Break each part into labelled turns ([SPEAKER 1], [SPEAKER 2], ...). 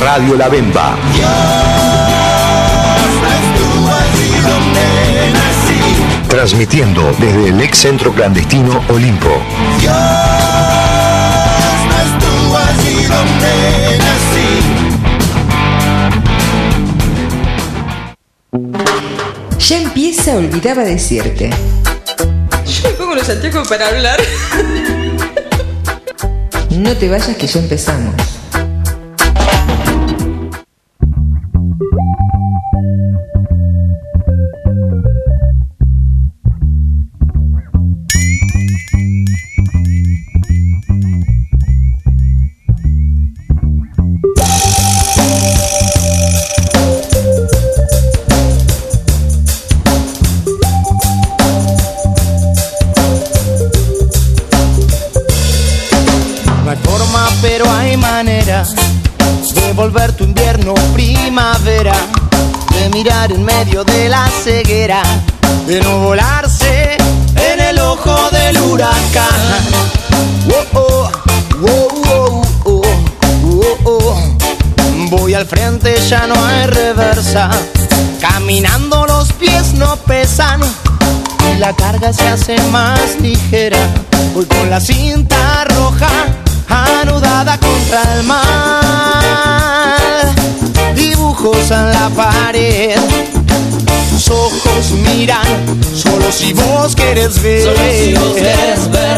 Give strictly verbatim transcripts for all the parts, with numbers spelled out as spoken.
[SPEAKER 1] Radio La Bemba. Transmitiendo desde el ex centro clandestino Olimpo.
[SPEAKER 2] Dios no estuvo allí donde nací.
[SPEAKER 3] Ya empieza Olvidaba Decirte.
[SPEAKER 4] Yo me pongo los anteojos para hablar.
[SPEAKER 3] No te vayas que ya empezamos.
[SPEAKER 2] De volver tu invierno primavera, de mirar en medio de la ceguera, de no volarse en el ojo del huracán. Oh, oh, oh, oh, oh, oh, oh. Voy al frente, ya no hay reversa, caminando los pies no pesan y la carga se hace más ligera. Voy con la cinta roja anudada contra el mar, dibujos en la pared, tus ojos miran, solo si vos querés ver,
[SPEAKER 5] solo si vos querés ver.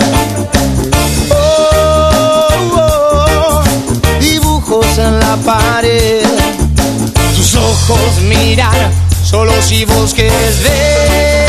[SPEAKER 2] Oh, oh, dibujos en la pared, tus ojos miran, solo si vos querés ver.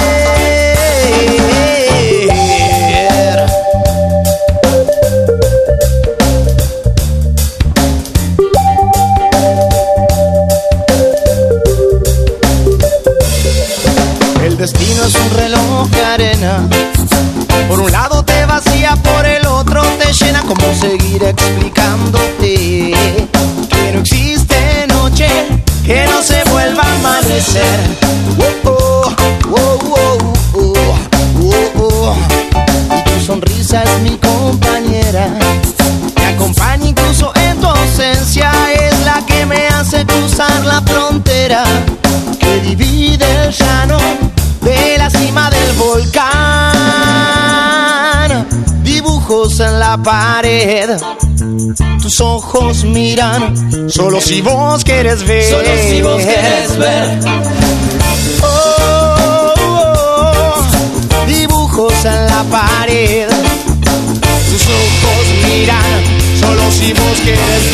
[SPEAKER 2] El destino es un reloj de arena, por un lado te vacía, por el otro te llena. ¿Cómo seguir explicándote que no existe noche que no se vuelva a amanecer? Oh, oh, oh, oh, oh, oh, oh. Y tu sonrisa es mi compañera, me acompaña incluso en tu ausencia, es la que me hace cruzar la frontera que divide el llano de la cima del volcán. Dibujos en la pared, tus ojos miran, solo si vos querés ver,
[SPEAKER 5] solo si vos querés ver.
[SPEAKER 2] Oh, oh, oh. Dibujos en la pared, tus ojos miran, solo si vos querés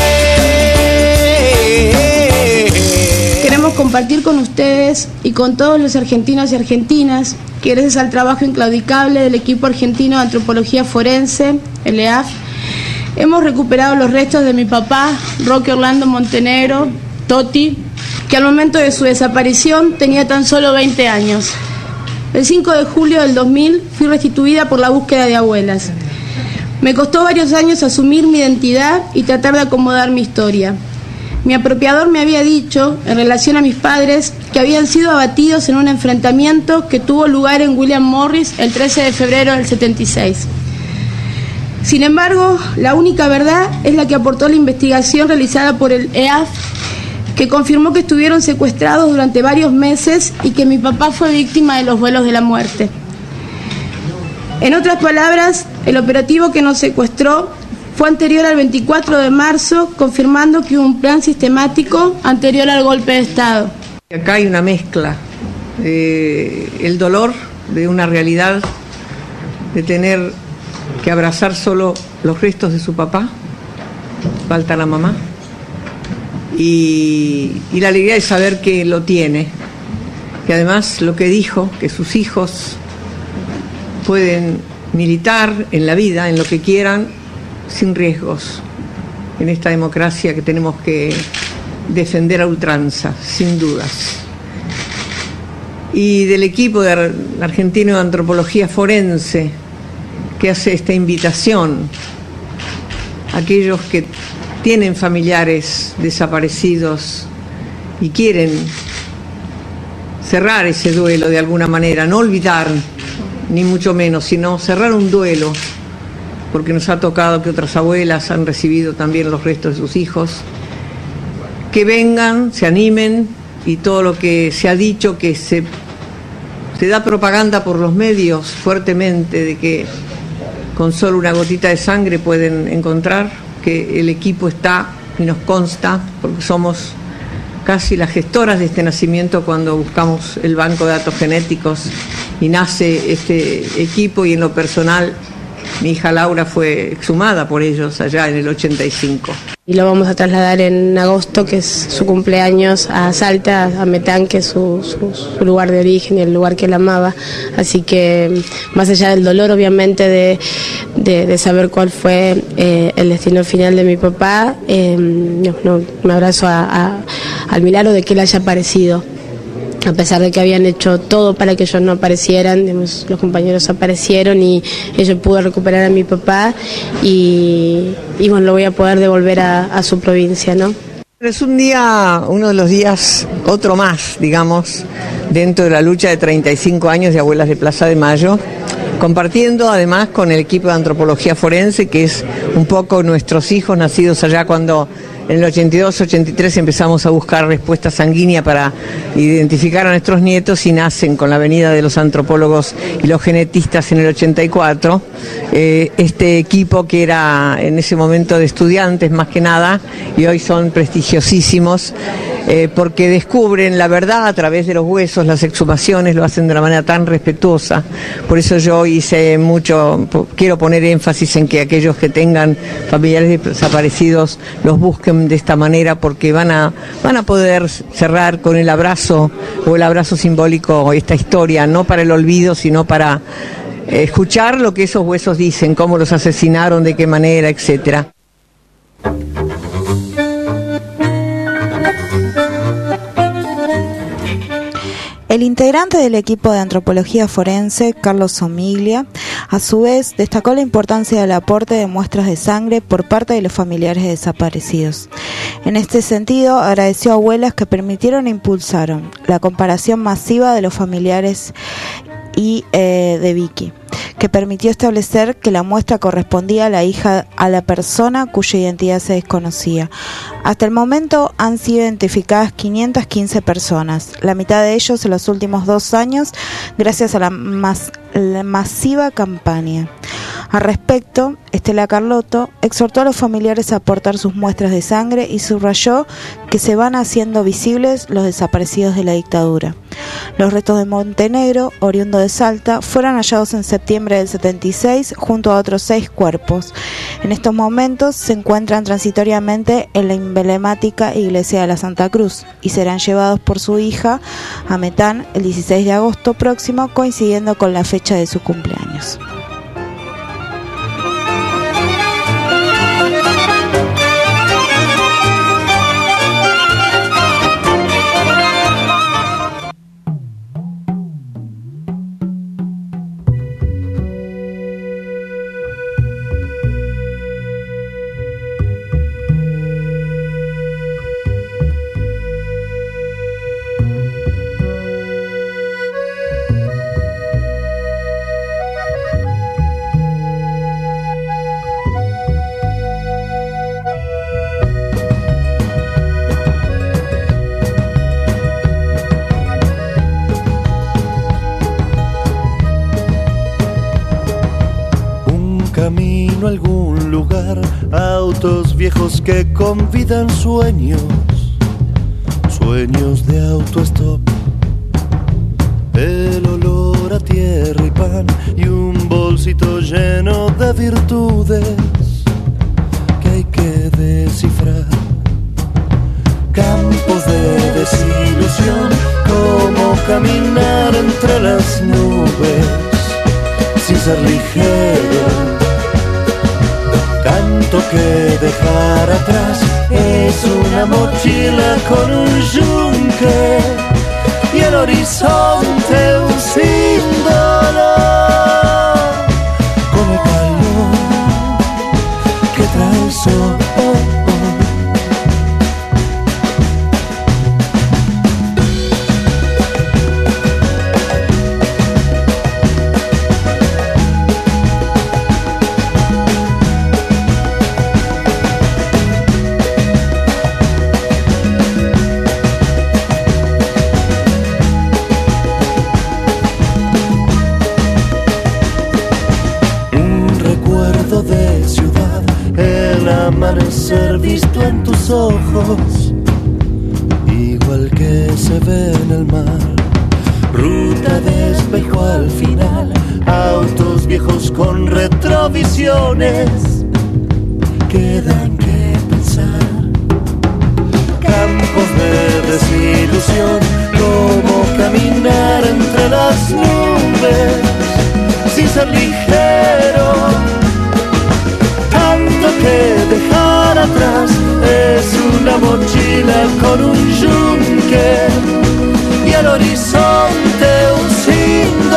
[SPEAKER 2] ver.
[SPEAKER 6] Queremos compartir con ustedes y con todos los argentinos y argentinas que gracias al trabajo inclaudicable del equipo argentino de antropología forense, el E A F, hemos recuperado los restos de mi papá, Roque Orlando Montenegro, Toti, que al momento de su desaparición tenía tan solo veinte años. El cinco de julio del dos mil fui restituida por la búsqueda de abuelas. Me costó varios años asumir mi identidad y tratar de acomodar mi historia. Mi apropiador me había dicho, en relación a mis padres, que habían sido abatidos en un enfrentamiento que tuvo lugar en William Morris el trece de febrero del setenta y seis. Sin embargo, la única verdad es la que aportó la investigación realizada por el E A F, que confirmó que estuvieron secuestrados durante varios meses y que mi papá fue víctima de los vuelos de la muerte. En otras palabras, el operativo que nos secuestró fue anterior al veinticuatro de marzo, confirmando que hubo un plan sistemático anterior al golpe de Estado.
[SPEAKER 7] Acá hay una mezcla, eh, el dolor de una realidad, de tener que abrazar solo los restos de su papá, falta la mamá, y, y la alegría de saber que lo tiene, que además lo que dijo, que sus hijos pueden militar en la vida, en lo que quieran, sin riesgos, en esta democracia que tenemos que defender a ultranza, sin dudas. Y del equipo de argentino de antropología forense que hace esta invitación a aquellos que tienen familiares desaparecidos y quieren cerrar ese duelo de alguna manera, no olvidar, ni mucho menos, sino cerrar un duelo, porque nos ha tocado que otras abuelas han recibido también los restos de sus hijos, que vengan, se animen, y todo lo que se ha dicho, que se, se da propaganda por los medios fuertemente de que con solo una gotita de sangre pueden encontrar, que el equipo está y nos consta, porque somos casi las gestoras de este nacimiento cuando buscamos el banco de datos genéticos y nace este equipo, y en lo personal mi hija Laura fue exhumada por ellos allá en el ochenta y cinco.
[SPEAKER 6] Y lo vamos a trasladar en agosto, que es su cumpleaños, a Salta, a Metán, que es su, su, su lugar de origen y el lugar que él amaba. Así que, más allá del dolor, obviamente, de, de, de saber cuál fue eh, el destino final de mi papá, eh, no, no, me abrazo a, a, al milagro de que él haya aparecido. A pesar de que habían hecho todo para que ellos no aparecieran, digamos, los compañeros aparecieron y ellos pudo recuperar a mi papá y, y bueno, lo voy a poder devolver a, a su provincia, ¿no?
[SPEAKER 7] Es un día, uno de los días, otro más, digamos, dentro de la lucha de treinta y cinco años de Abuelas de Plaza de Mayo, compartiendo además con el equipo de antropología forense, que es un poco nuestros hijos nacidos allá cuando en el ochenta y dos, ochenta y tres empezamos a buscar respuesta sanguínea para identificar a nuestros nietos, y nacen con la venida de los antropólogos y los genetistas en el ochenta y cuatro. Eh, este equipo que era en ese momento de estudiantes más que nada, y hoy son prestigiosísimos, eh, porque descubren la verdad a través de los huesos, las exhumaciones, lo hacen de una manera tan respetuosa. Por eso yo hice mucho, quiero poner énfasis en que aquellos que tengan familiares desaparecidos los busquen de esta manera, porque van a van a poder cerrar con el abrazo o el abrazo simbólico esta historia, no para el olvido, sino para escuchar lo que esos huesos dicen, cómo los asesinaron, de qué manera, etcétera.
[SPEAKER 8] El integrante del equipo de antropología forense, Carlos Somiglia, a su vez destacó la importancia del aporte de muestras de sangre por parte de los familiares desaparecidos. En este sentido, agradeció a abuelas que permitieron e impulsaron la comparación masiva de los familiares y eh, de Vicky, que permitió establecer que la muestra correspondía a la hija a la persona cuya identidad se desconocía. Hasta el momento han sido identificadas quinientas quince personas, la mitad de ellos en los últimos dos años, gracias a la, mas, la masiva campaña. Al respecto, Estela Carlotto exhortó a los familiares a aportar sus muestras de sangre y subrayó que se van haciendo visibles los desaparecidos de la dictadura. Los restos de Montenegro, oriundo de Salta, fueron hallados en septiembre del setenta y seis junto a otros seis cuerpos. En estos momentos se encuentran transitoriamente en la emblemática iglesia de la Santa Cruz y serán llevados por su hija a Metán el dieciséis de agosto próximo, coincidiendo con la fecha de su cumpleaños.
[SPEAKER 9] Camino a algún lugar, autos viejos que convidan sueños, sueños de autostop, el olor a tierra y pan y un bolsito lleno de virtudes que hay que descifrar. Campos de desilusión, como caminar entre las nubes sin ser ligero. Tanto que dejar atrás es una mochila con un yunque y el horizonte un símbolo con el calor que trae el sol. amanecer visto en tus ojos, igual que se ve en el mar. Ruta de espejo al final, autos viejos con retrovisiones, quedan que pensar. Campos de desilusión, como caminar entre las nubes sin ser ligero. Tanto que dejar atrás es una mochila con un yunque y el horizonte un sin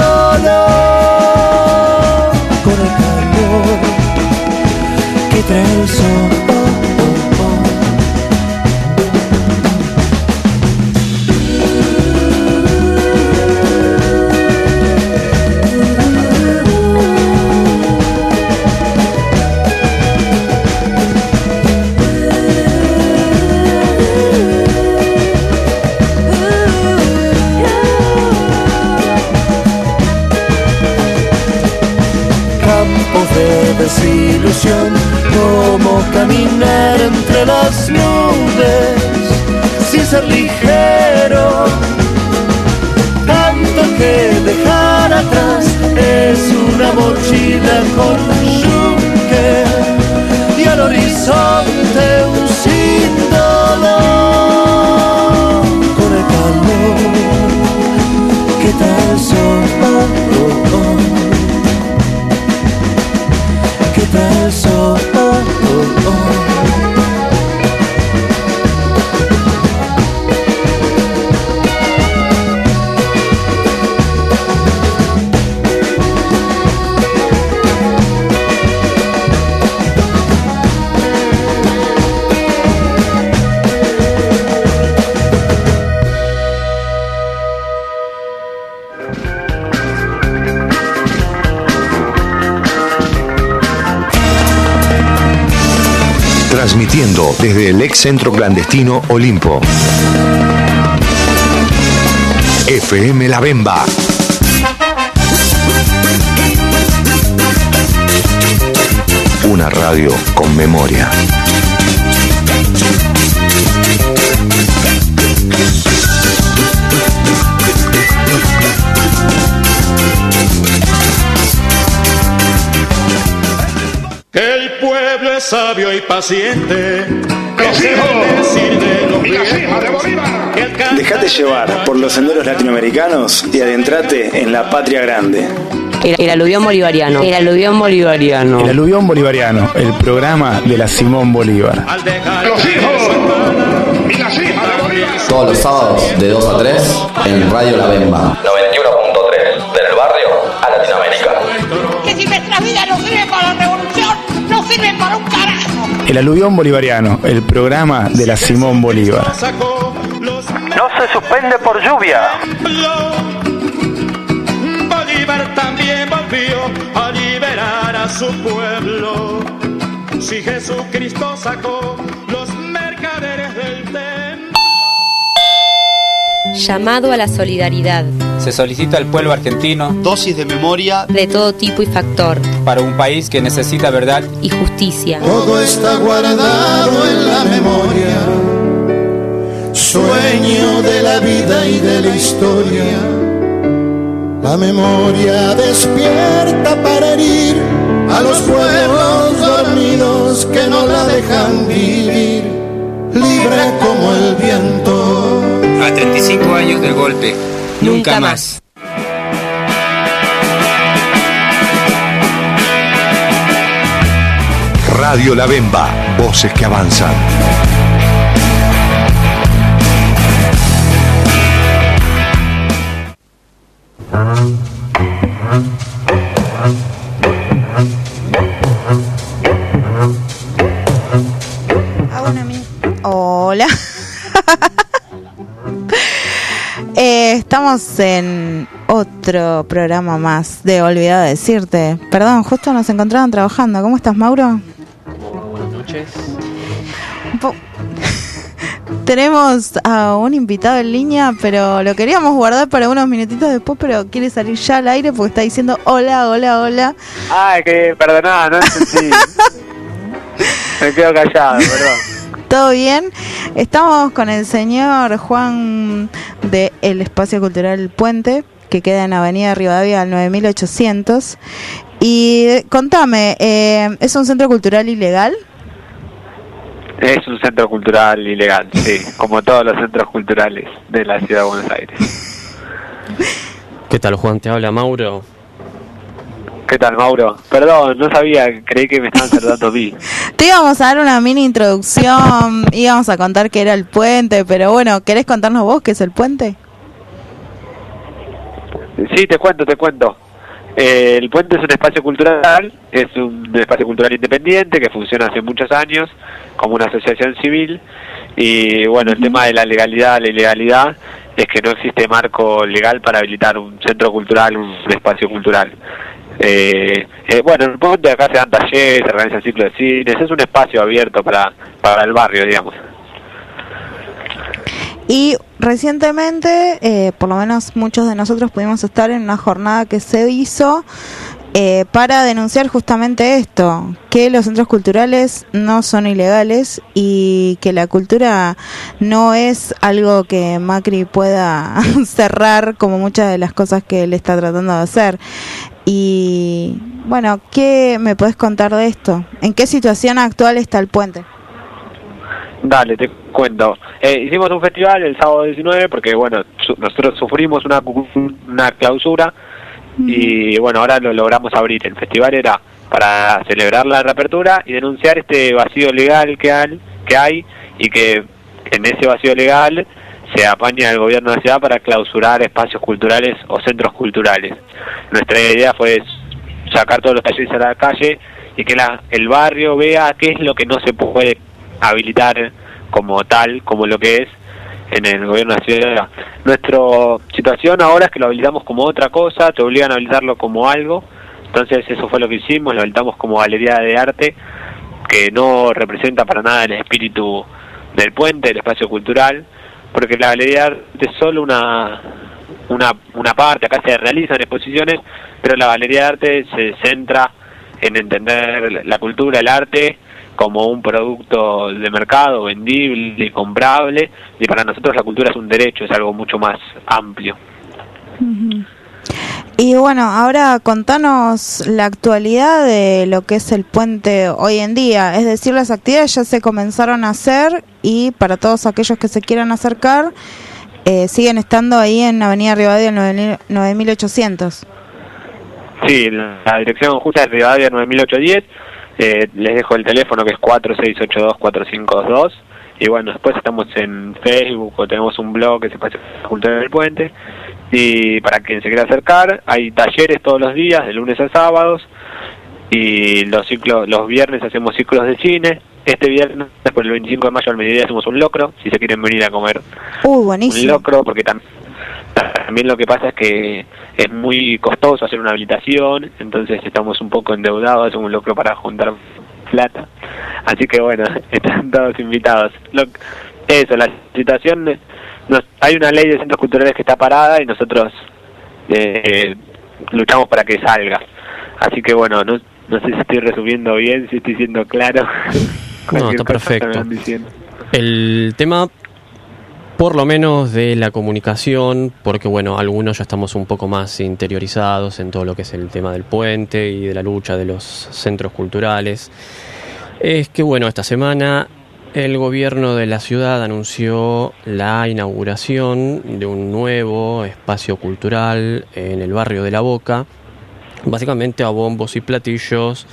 [SPEAKER 9] dolor. Con el calor que trae el sol. Desilusión, como caminar entre las nubes sin ser ligero. Tanto que dejar atrás es una mochila con un yunque y al horizonte un sin dolor. Con el calor que trae el sol, oh, oh, oh. So, oh, oh, oh.
[SPEAKER 1] Transmitiendo desde el ex centro clandestino Olimpo. F M La Bemba. Una radio con memoria.
[SPEAKER 10] Que el pueblo es sabio y paciente.
[SPEAKER 11] ¡Los hijos! ¡Y las hijas de Bolívar!
[SPEAKER 12] Dejate llevar por los senderos latinoamericanos y adentrate en la patria grande.
[SPEAKER 13] El, el aluvión bolivariano. El aluvión bolivariano.
[SPEAKER 12] El aluvión bolivariano, el programa de la Simón Bolívar.
[SPEAKER 11] ¡Los hijos! ¡Y las hijas de Bolívar!
[SPEAKER 14] Todos los sábados de dos a tres en Radio La Bemba. noventa y uno punto tres, del barrio a Latinoamérica.
[SPEAKER 15] Que si nuestra vida no sirve para la revolución, no sirve para un carajo.
[SPEAKER 12] El aluvión bolivariano, el programa de la Simón Bolívar.
[SPEAKER 16] No se suspende por lluvia.
[SPEAKER 10] Bolívar también volvió a liberar a su pueblo. Si Jesucristo sacó los mercaderes del templo.
[SPEAKER 17] Llamado a la solidaridad.
[SPEAKER 18] Se solicita al pueblo argentino
[SPEAKER 19] dosis de memoria
[SPEAKER 17] de todo tipo y factor
[SPEAKER 18] para un país que necesita verdad
[SPEAKER 17] y justicia.
[SPEAKER 9] Todo está guardado en la memoria, sueño de la vida y de la historia. La memoria despierta para herir a los pueblos dormidos que no la dejan vivir, libre como el viento.
[SPEAKER 18] A treinta y cinco años del golpe, nunca, nunca más.
[SPEAKER 1] Radio La Bemba, voces que avanzan.
[SPEAKER 8] Hola. eh, estamos en otro programa más de Olvidado Decirte. Perdón, justo nos encontraban trabajando. ¿Cómo estás, Mauro?
[SPEAKER 20] Buenas noches.
[SPEAKER 8] Po- Tenemos a un invitado en línea, pero lo queríamos guardar para unos minutitos después, pero quiere salir ya al aire porque está diciendo hola, hola, hola.
[SPEAKER 20] Ay, que perdoná, no entendí.
[SPEAKER 19] Me quedo callado, perdón.
[SPEAKER 8] ¿Todo bien? Estamos con el señor Juan de el Espacio Cultural El Puente, que queda en Avenida Rivadavia al nueve mil ochocientos. Y contame, eh, ¿es un centro cultural ilegal?
[SPEAKER 19] Es un centro cultural ilegal, sí, como todos los centros culturales de la ciudad de Buenos Aires.
[SPEAKER 20] ¿Qué tal, Juan? Te habla Mauro.
[SPEAKER 19] ¿Qué tal, Mauro? Perdón, no sabía, creí que me estaban saludando a mí.
[SPEAKER 8] Te íbamos a dar una mini introducción, íbamos a contar qué era el puente, pero bueno, ¿querés contarnos vos qué es el puente?
[SPEAKER 19] Sí, te cuento, te cuento. Eh, el puente es un espacio cultural, es un espacio cultural independiente que funciona hace muchos años como una asociación civil y bueno, el uh-huh. tema de la legalidad, la ilegalidad es que no existe marco legal para habilitar un centro cultural, un espacio cultural. Eh, eh, bueno, en el puente acá se dan talleres, se organizan ciclos de cines, es un espacio abierto para, para el barrio, digamos.
[SPEAKER 8] Y recientemente, eh, por lo menos muchos de nosotros pudimos estar en una jornada que se hizo eh, para denunciar justamente esto, que los centros culturales no son ilegales y que la cultura no es algo que Macri pueda cerrar como muchas de las cosas que él está tratando de hacer. Y bueno, ¿qué me podés contar de esto? ¿En qué situación actual está el puente?
[SPEAKER 19] Dale, te cuento. Eh, hicimos un festival el sábado diecinueve porque, bueno, su- nosotros sufrimos una, una clausura y, bueno, ahora lo logramos abrir. El festival era para celebrar la reapertura y denunciar este vacío legal que hay, que hay y que en ese vacío legal se apaña el gobierno de la ciudad para clausurar espacios culturales o centros culturales. Nuestra idea fue sacar todos los talleres a la calle y que la, el barrio vea qué es lo que no se puede habilitar como tal, como lo que es en el gobierno de la ciudad. Nuestra situación ahora es que lo habilitamos como otra cosa, te obligan a habilitarlo como algo, entonces eso fue lo que hicimos, lo habilitamos como galería de arte, que no representa para nada el espíritu del puente, del espacio cultural, porque la galería de arte es solo una, una, una parte, acá se realizan exposiciones, pero la galería de arte se centra en entender la cultura, el arte, como un producto de mercado, vendible y comprable, y para nosotros la cultura es un derecho, es algo mucho más amplio.
[SPEAKER 8] Uh-huh. Y bueno, ahora contanos la actualidad de lo que es el puente hoy en día, es decir, las actividades ya se comenzaron a hacer y para todos aquellos que se quieran acercar, eh, siguen estando ahí en Avenida Rivadavia nueve mil ochocientos.
[SPEAKER 19] Sí, la dirección justa es Rivadavia nueve mil ochocientos diez. Eh, les dejo el teléfono que es cuatro seis ocho dos, cuatro cinco dos dos y bueno, después estamos en Facebook o tenemos un blog que se Espacio Cultural del Puente y para quien se quiera acercar hay talleres todos los días de lunes a sábados y los ciclos, los viernes hacemos ciclos de cine. Este viernes por el veinticinco de mayo al mediodía hacemos un locro si se quieren venir a comer.
[SPEAKER 8] Uh, buenísimo.
[SPEAKER 19] Un locro porque también También lo que pasa es que es muy costoso hacer una habilitación, entonces estamos un poco endeudados, hacemos un locro para juntar plata. Así que bueno, están todos invitados. Lo, eso, la situación, nos, hay una ley de centros culturales que está parada y nosotros eh, luchamos para que salga. Así que bueno, no, no sé si estoy resumiendo bien, si estoy siendo claro.
[SPEAKER 20] No, está perfecto. El tema, por lo menos de la comunicación, porque bueno, algunos ya estamos un poco más interiorizados en todo lo que es el tema del puente y de la lucha de los centros culturales, es que bueno, esta semana el gobierno de la ciudad anunció la inauguración de un nuevo espacio cultural en el barrio de La Boca, básicamente a bombos y platillos,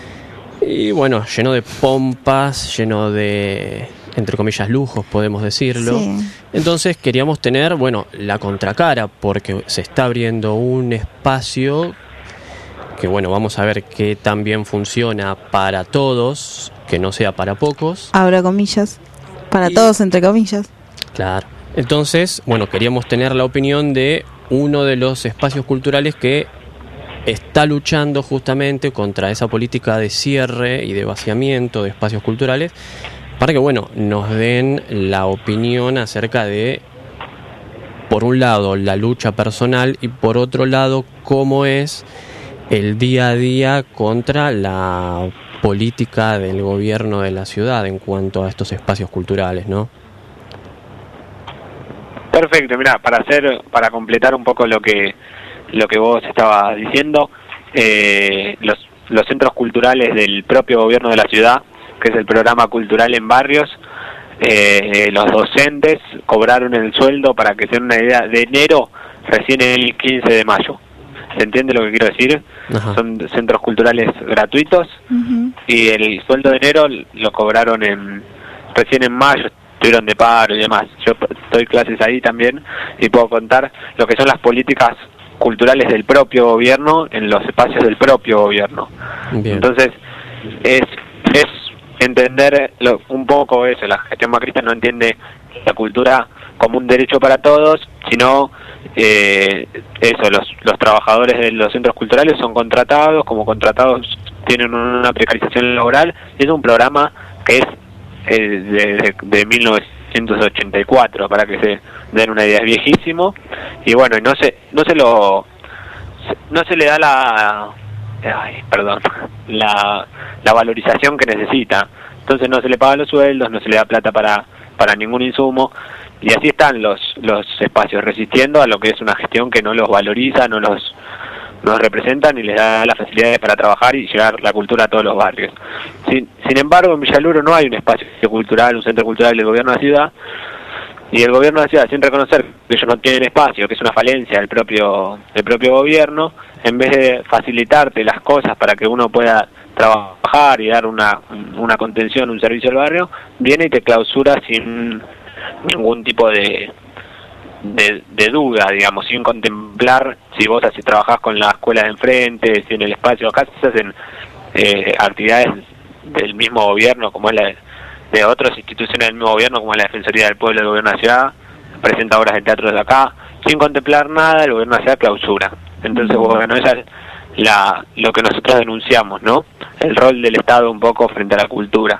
[SPEAKER 20] y bueno, lleno de pompas, lleno de, entre comillas, lujos, podemos decirlo. Sí. Entonces queríamos tener, bueno, la contracara, porque se está abriendo un espacio que, bueno, vamos a ver que también funciona para todos, que no sea para pocos.
[SPEAKER 8] Abra comillas, para y, todos, entre comillas.
[SPEAKER 20] Claro. Entonces, bueno, queríamos tener la opinión de uno de los espacios culturales que está luchando justamente contra esa política de cierre y de vaciamiento de espacios culturales, para que, bueno, nos den la opinión acerca de, por un lado, la lucha personal y por otro lado, cómo es el día a día contra la política del gobierno de la ciudad en cuanto a estos espacios culturales, ¿no?
[SPEAKER 19] Perfecto, mira, para hacer, para completar un poco lo que lo que vos estabas diciendo, eh, los los centros culturales del propio gobierno de la ciudad, que es el programa cultural en barrios, eh, los docentes cobraron el sueldo, para que se den una idea, de enero recién el quince de mayo. ¿Se entiende lo que quiero decir? Ajá. Son centros culturales gratuitos. Uh-huh. Y el sueldo de enero lo cobraron en recién en mayo, estuvieron de paro y demás. Yo doy clases ahí también y puedo contar lo que son las políticas culturales del propio gobierno en los espacios del propio gobierno. Bien. Entonces es es entender lo, un poco eso. La gestión macrista no entiende la cultura como un derecho para todos, sino eh, eso, los los trabajadores de los centros culturales son contratados, como contratados tienen una precarización laboral, y es un programa que es eh, de, de, de mil novecientos ochenta y cuatro, para que se den una idea, es viejísimo, y bueno, y no se no se lo no se le da la ay, perdón la, la valorización que necesita. Entonces no se le pagan los sueldos, no se le da plata para para ningún insumo, y así están los los espacios resistiendo a lo que es una gestión que no los valoriza, no los nos representa ni les da las facilidades para trabajar y llevar la cultura a todos los barrios. Sin, sin embargo, en Villaluro no hay un espacio cultural, un centro cultural del gobierno de la ciudad, y el gobierno de la ciudad, sin reconocer que ellos no tienen espacio, que es una falencia del propio del propio gobierno, en vez de facilitarte las cosas para que uno pueda trabajar y dar una una contención, un servicio al barrio, viene y te clausura sin ningún tipo de de, de duda, digamos, sin contemplar si vos así trabajás con la escuela de enfrente, si en el espacio, acá se hacen eh, actividades del mismo gobierno, como es la de, de otras instituciones del mismo gobierno, como es la Defensoría del Pueblo del Gobierno de la Ciudad, presenta obras de teatro de acá, sin contemplar nada, el Gobierno de la Ciudad clausura. Entonces, bueno, esa es la, lo que nosotros denunciamos, ¿no? El rol del Estado un poco frente a la cultura.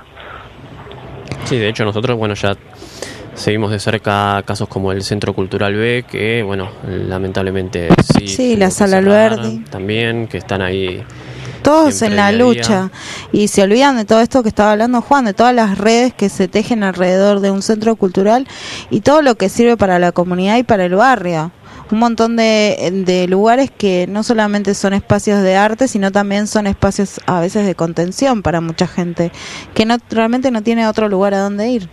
[SPEAKER 20] Sí, de hecho nosotros, bueno, ya seguimos de cerca casos como el Centro Cultural B, que, bueno, lamentablemente sí.
[SPEAKER 8] Sí, la Sala Alberdi.
[SPEAKER 20] También, que están ahí.
[SPEAKER 8] Todos en la lucha. Y se olvidan de todo esto que estaba hablando Juan, de todas las redes que se tejen alrededor de un centro cultural y todo lo que sirve para la comunidad y para el barrio. Un montón de, de lugares que no solamente son espacios de arte, sino también son espacios a veces de contención para mucha gente, que no realmente no tiene otro lugar a donde ir.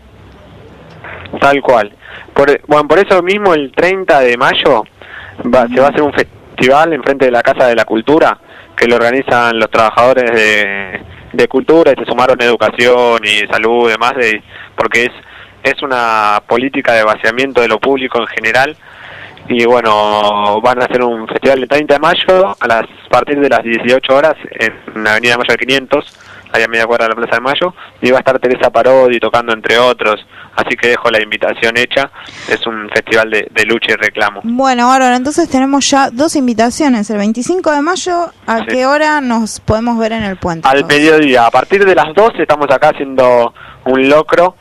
[SPEAKER 19] Tal cual. Por, bueno, por eso mismo el treinta de mayo va, se va a hacer un festival enfrente de la Casa de la Cultura, que lo organizan los trabajadores de, de cultura, y se sumaron educación y salud y demás, de, porque es es una política de vaciamiento de lo público en general. Y bueno, van a hacer un festival el treinta de mayo a las a partir de las dieciocho horas en la Avenida Mayo quinientos, ahí a media cuadra de la Plaza de Mayo, y va a estar Teresa Parodi tocando, entre otros, así que dejo la invitación hecha. Es un festival de, de lucha y reclamo.
[SPEAKER 8] Bueno, ahora entonces tenemos ya dos invitaciones. El veinticinco de mayo, ¿a sí. qué hora nos podemos ver en el puente?
[SPEAKER 19] Al mediodía, a partir de las doce estamos acá haciendo un locro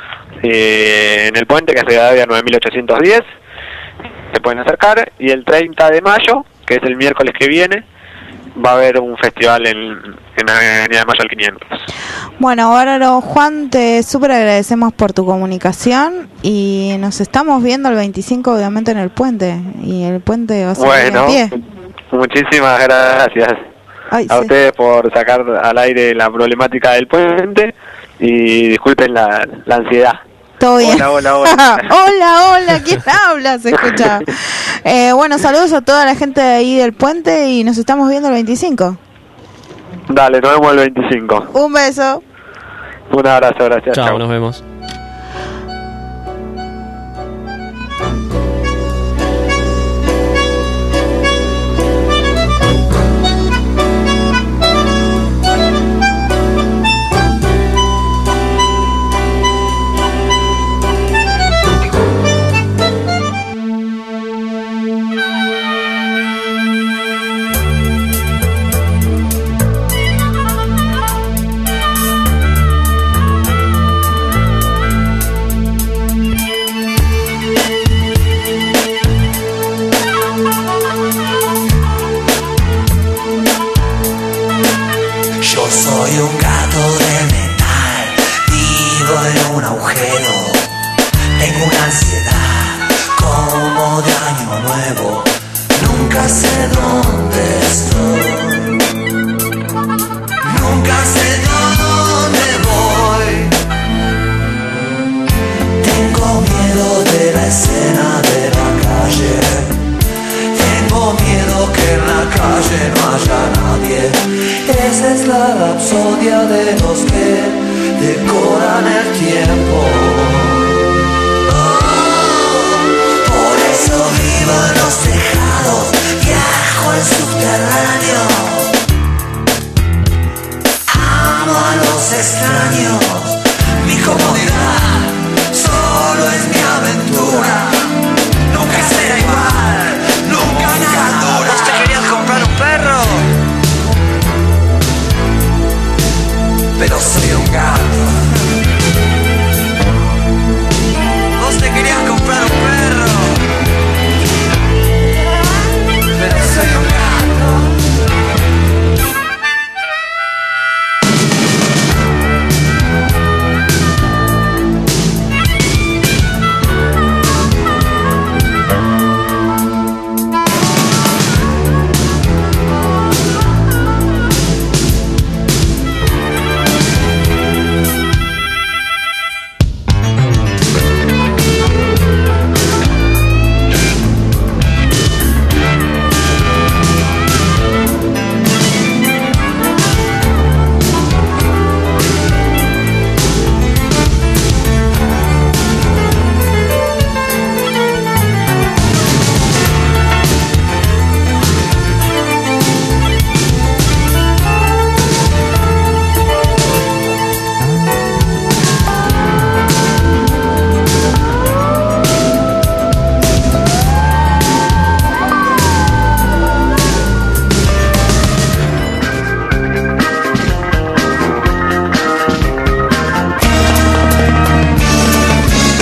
[SPEAKER 19] eh, en el puente, que es Rivadavia nueve mil ochocientos diez. Se pueden acercar, y el treinta de mayo, que es el miércoles que viene, va a haber un festival en, en la Avenida de Mayo al quinientos.
[SPEAKER 8] Bueno, Bárbaro, Juan, te súper agradecemos por tu comunicación, y nos estamos viendo el veinticinco, obviamente, en el puente, y el puente va a ser
[SPEAKER 19] bueno,
[SPEAKER 8] en pie.
[SPEAKER 19] Muchísimas gracias Ay, a sí. ustedes por sacar al aire la problemática del puente, y disculpen la, la ansiedad.
[SPEAKER 8] Todo bien.
[SPEAKER 19] Hola, hola, hola.
[SPEAKER 8] hola, hola, ¿quién habla? Se escucha. Eh, bueno, saludos a toda la gente de ahí del puente, y nos estamos viendo el veinticinco.
[SPEAKER 19] Dale, nos vemos el veinticinco.
[SPEAKER 8] Un beso.
[SPEAKER 19] Un abrazo, gracias.
[SPEAKER 20] Chao, chao. Nos vemos.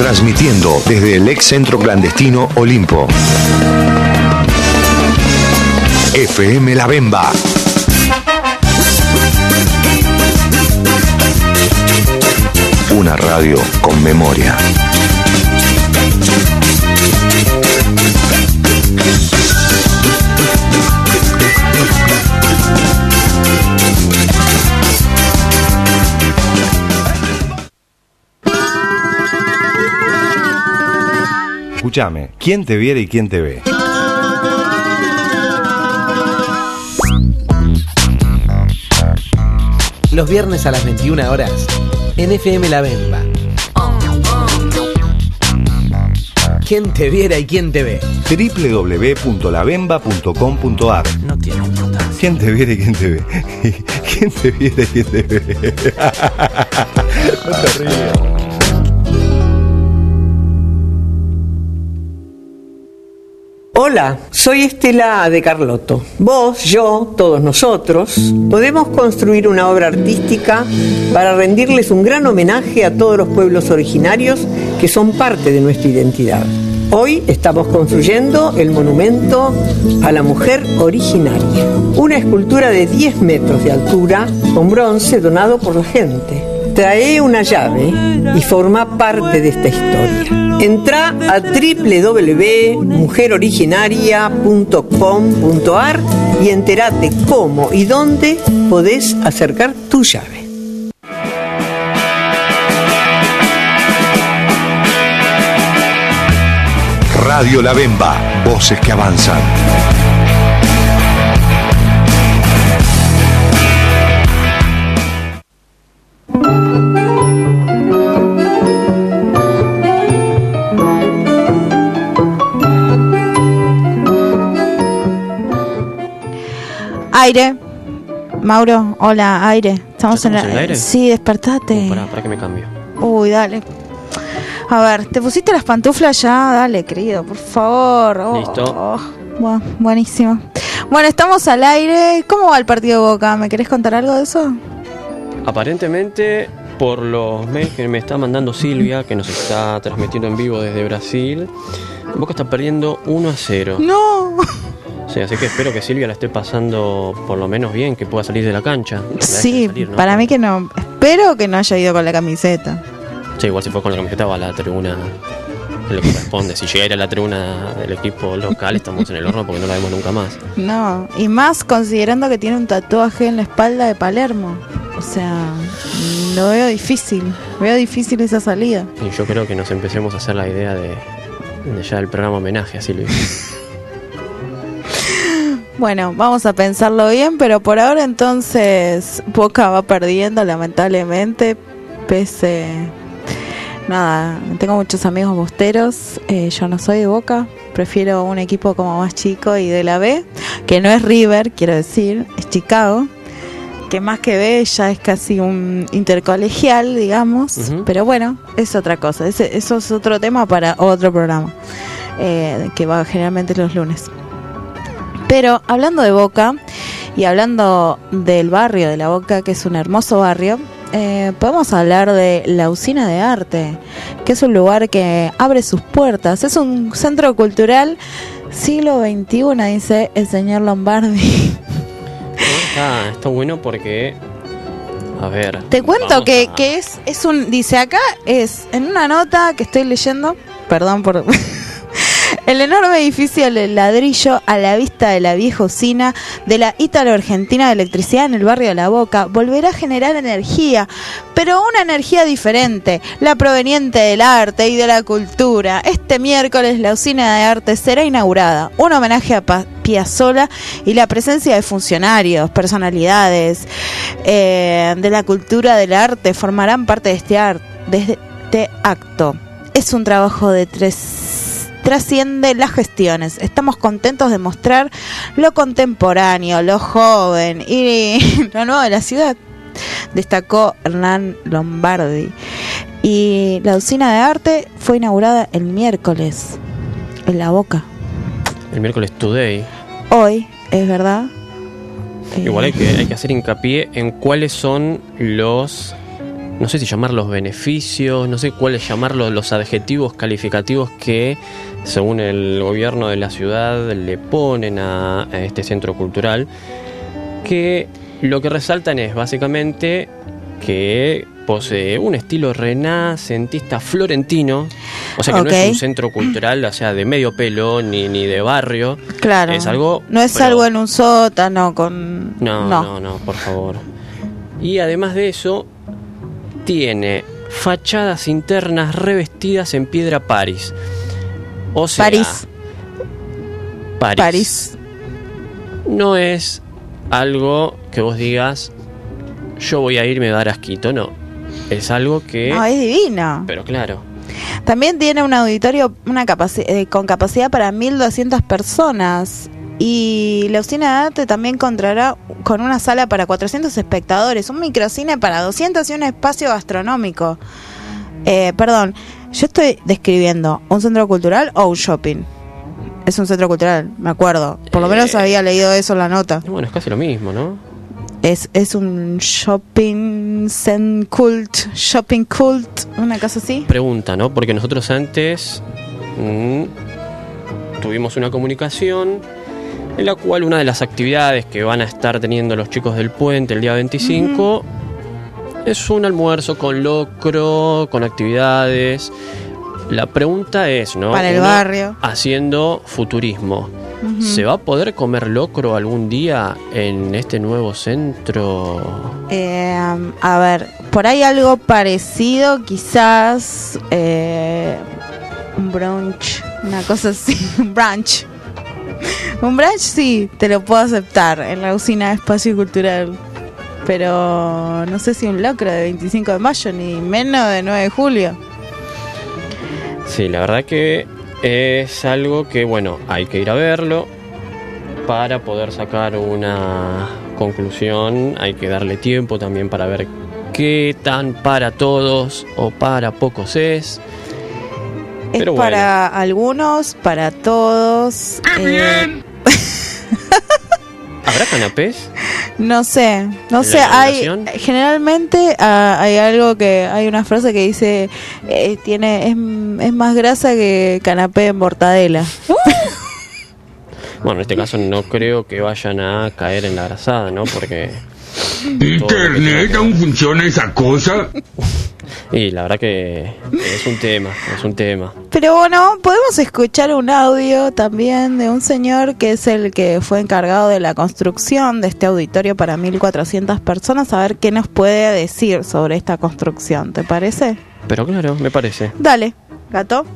[SPEAKER 1] Transmitiendo desde el ex centro clandestino Olimpo. F M La Bemba. Una radio con memoria.
[SPEAKER 21] Escúchame, ¿quién te viera y quién te ve?
[SPEAKER 22] Los viernes a las veintiuna horas en F M La Bemba. ¿Quién te viera y quién te ve?
[SPEAKER 21] doble u doble u doble u punto la bemba punto com punto a r.
[SPEAKER 22] No tiene importancia.
[SPEAKER 21] ¿Quién te viera y quién te ve? ¿Quién te viera y quién te ve? No te rías.
[SPEAKER 7] Hola, soy Estela de Carlotto. Vos, yo, todos nosotros, podemos construir una obra artística para rendirles un gran homenaje a todos los pueblos originarios que son parte de nuestra identidad. Hoy estamos construyendo el monumento a la mujer originaria, una escultura de diez metros de altura con bronce donado por la gente. Trae una llave y forma parte de esta historia. Entrá a doble u doble u doble u punto mujer originaria punto com punto a r y entérate cómo y dónde podés acercar tu llave.
[SPEAKER 1] Radio La Bemba, voces que avanzan.
[SPEAKER 8] Aire. Mauro, hola, aire. Estamos,
[SPEAKER 20] ¿Estamos
[SPEAKER 8] en, la,
[SPEAKER 20] en el aire?
[SPEAKER 8] Sí, despertate.
[SPEAKER 20] Uh, pará, pará que me cambio.
[SPEAKER 8] Uy, dale. A ver, ¿te pusiste las pantuflas ya? Dale, querido, por favor. Oh,
[SPEAKER 20] Listo.
[SPEAKER 8] Oh, bueno, buenísimo. Bueno, estamos al aire. ¿Cómo va el partido de Boca? ¿Me querés contar algo de eso?
[SPEAKER 20] Aparentemente, por los mails que me está mandando Silvia, que nos está transmitiendo en vivo desde Brasil, Boca está perdiendo uno a cero.
[SPEAKER 8] No.
[SPEAKER 20] Sí, así que espero que Silvia la esté pasando por lo menos bien, que pueda salir de la cancha.
[SPEAKER 8] Sí,
[SPEAKER 20] salir, ¿no?
[SPEAKER 8] para mí que no. Espero que no haya ido con la camiseta.
[SPEAKER 20] Sí, igual si fue con la camiseta va a la tribuna, es lo que corresponde. Si llega a ir a la tribuna del equipo local, estamos en el horno porque no la vemos nunca más.
[SPEAKER 8] No, y más considerando que tiene un tatuaje en la espalda de Palermo. O sea, lo veo difícil. Veo difícil esa salida.
[SPEAKER 20] Y yo creo que nos empecemos a hacer la idea de, de ya el programa homenaje a Silvia.
[SPEAKER 8] Bueno, vamos a pensarlo bien, pero por ahora entonces Boca va perdiendo lamentablemente, pese... Nada, tengo muchos amigos bosteros, eh, yo no soy de Boca, prefiero un equipo como más chico y de la B, que no es River, quiero decir, es Chicago, que más que B ya es casi un intercolegial, digamos, uh-huh. Pero bueno, es otra cosa, ese, eso es otro tema para otro programa, eh, que va generalmente los lunes. Pero hablando de Boca y hablando del barrio de La Boca, que es un hermoso barrio, eh, podemos hablar de la Usina de Arte, que es un lugar que abre sus puertas. Es un centro cultural siglo veintiuno, dice el señor Lombardi.
[SPEAKER 20] Está, está bueno porque... A ver...
[SPEAKER 8] Te cuento que,
[SPEAKER 20] a...
[SPEAKER 8] que es, es un... Dice acá, es en una nota que estoy leyendo, perdón por... El enorme edificio de ladrillo a la vista de la vieja usina de la Ítalo-Argentina de Electricidad en el barrio de La Boca volverá a generar energía, pero una energía diferente, la proveniente del arte y de la cultura. Este miércoles la usina de arte será inaugurada, un homenaje a pa- Piazzolla y la presencia de funcionarios, personalidades eh, de la cultura del arte formarán parte de este, art- de este acto. Es un trabajo de tres... Trasciende las gestiones. Estamos contentos de mostrar lo contemporáneo, lo joven y lo nuevo de la ciudad, destacó Hernán Lombardi. Y la usina de arte fue inaugurada el miércoles en La Boca.
[SPEAKER 20] El miércoles Today.
[SPEAKER 8] Hoy, es verdad.
[SPEAKER 20] Igual hay que, hay que hacer hincapié en cuáles son los no sé si llamarlos beneficios, no sé cuáles llamarlos, los adjetivos calificativos que, según el gobierno de la ciudad, le ponen a, a este centro cultural, que lo que resaltan es básicamente que posee un estilo renacentista florentino, o sea que okay. no es un centro cultural, o sea, de medio pelo ni, ni de barrio.
[SPEAKER 8] Claro.
[SPEAKER 20] Es algo.
[SPEAKER 8] No es
[SPEAKER 20] pero,
[SPEAKER 8] algo en un sótano con.
[SPEAKER 20] No, no, no, no, por favor. Y además de eso, tiene fachadas internas revestidas en piedra Paris. O sea,
[SPEAKER 8] París.
[SPEAKER 20] París.
[SPEAKER 8] París.
[SPEAKER 20] No es algo que vos digas, yo voy a ir y me va a dar asquito, no. Es algo que...
[SPEAKER 8] No, es divino.
[SPEAKER 20] Pero claro.
[SPEAKER 8] También tiene un auditorio una capaci- eh, con capacidad para mil doscientas personas. Y la Usina de Arte también contará con una sala para cuatrocientos espectadores, un microcine para doscientos y un espacio gastronómico. Eh, perdón, yo estoy describiendo un centro cultural o un shopping. Es un centro cultural, me acuerdo. Por lo menos eh, había leído eso en la nota.
[SPEAKER 20] Bueno, es casi lo mismo, ¿no?
[SPEAKER 8] Es, es un shopping zen cult, shopping cult, una cosa así.
[SPEAKER 20] Pregunta, ¿no? Porque nosotros antes mmm, tuvimos una comunicación en la cual una de las actividades que van a estar teniendo los chicos del puente el día veinticinco uh-huh. es un almuerzo con locro, con actividades. La pregunta es, ¿no?
[SPEAKER 8] Para el Uno barrio.
[SPEAKER 20] Haciendo futurismo. Uh-huh. ¿Se va a poder comer locro algún día en este nuevo centro?
[SPEAKER 8] Eh, a ver, por ahí algo parecido, quizás eh, un brunch, una cosa así, un brunch. Un brunch sí, te lo puedo aceptar en la Usina de Espacio Cultural. Pero no sé si un locro de veinticinco de mayo, ni menos de nueve de julio.
[SPEAKER 20] Sí, la verdad que es algo que, bueno, hay que ir a verlo para poder sacar una conclusión. Hay que darle tiempo también para ver qué tan para todos o para pocos es.
[SPEAKER 8] Es
[SPEAKER 20] Pero
[SPEAKER 8] para
[SPEAKER 20] bueno.
[SPEAKER 8] algunos, para todos. Eh...
[SPEAKER 20] ¿Habrá canapés?
[SPEAKER 8] No sé, no sé, hay generalmente uh, hay algo que hay una frase que dice eh, tiene es, es más grasa que canapé en mortadela.
[SPEAKER 20] Bueno, en este caso no creo que vayan a caer en la grasada, ¿no? Porque
[SPEAKER 11] ¿Internet aún funciona esa cosa?
[SPEAKER 20] Y la verdad que es un tema, es un tema.
[SPEAKER 8] Pero bueno, podemos escuchar un audio también de un señor que es el que fue encargado de la construcción de este auditorio para mil cuatrocientas personas, a ver qué nos puede decir sobre esta construcción, ¿te parece?
[SPEAKER 20] Pero claro, me parece.
[SPEAKER 8] Dale, gato.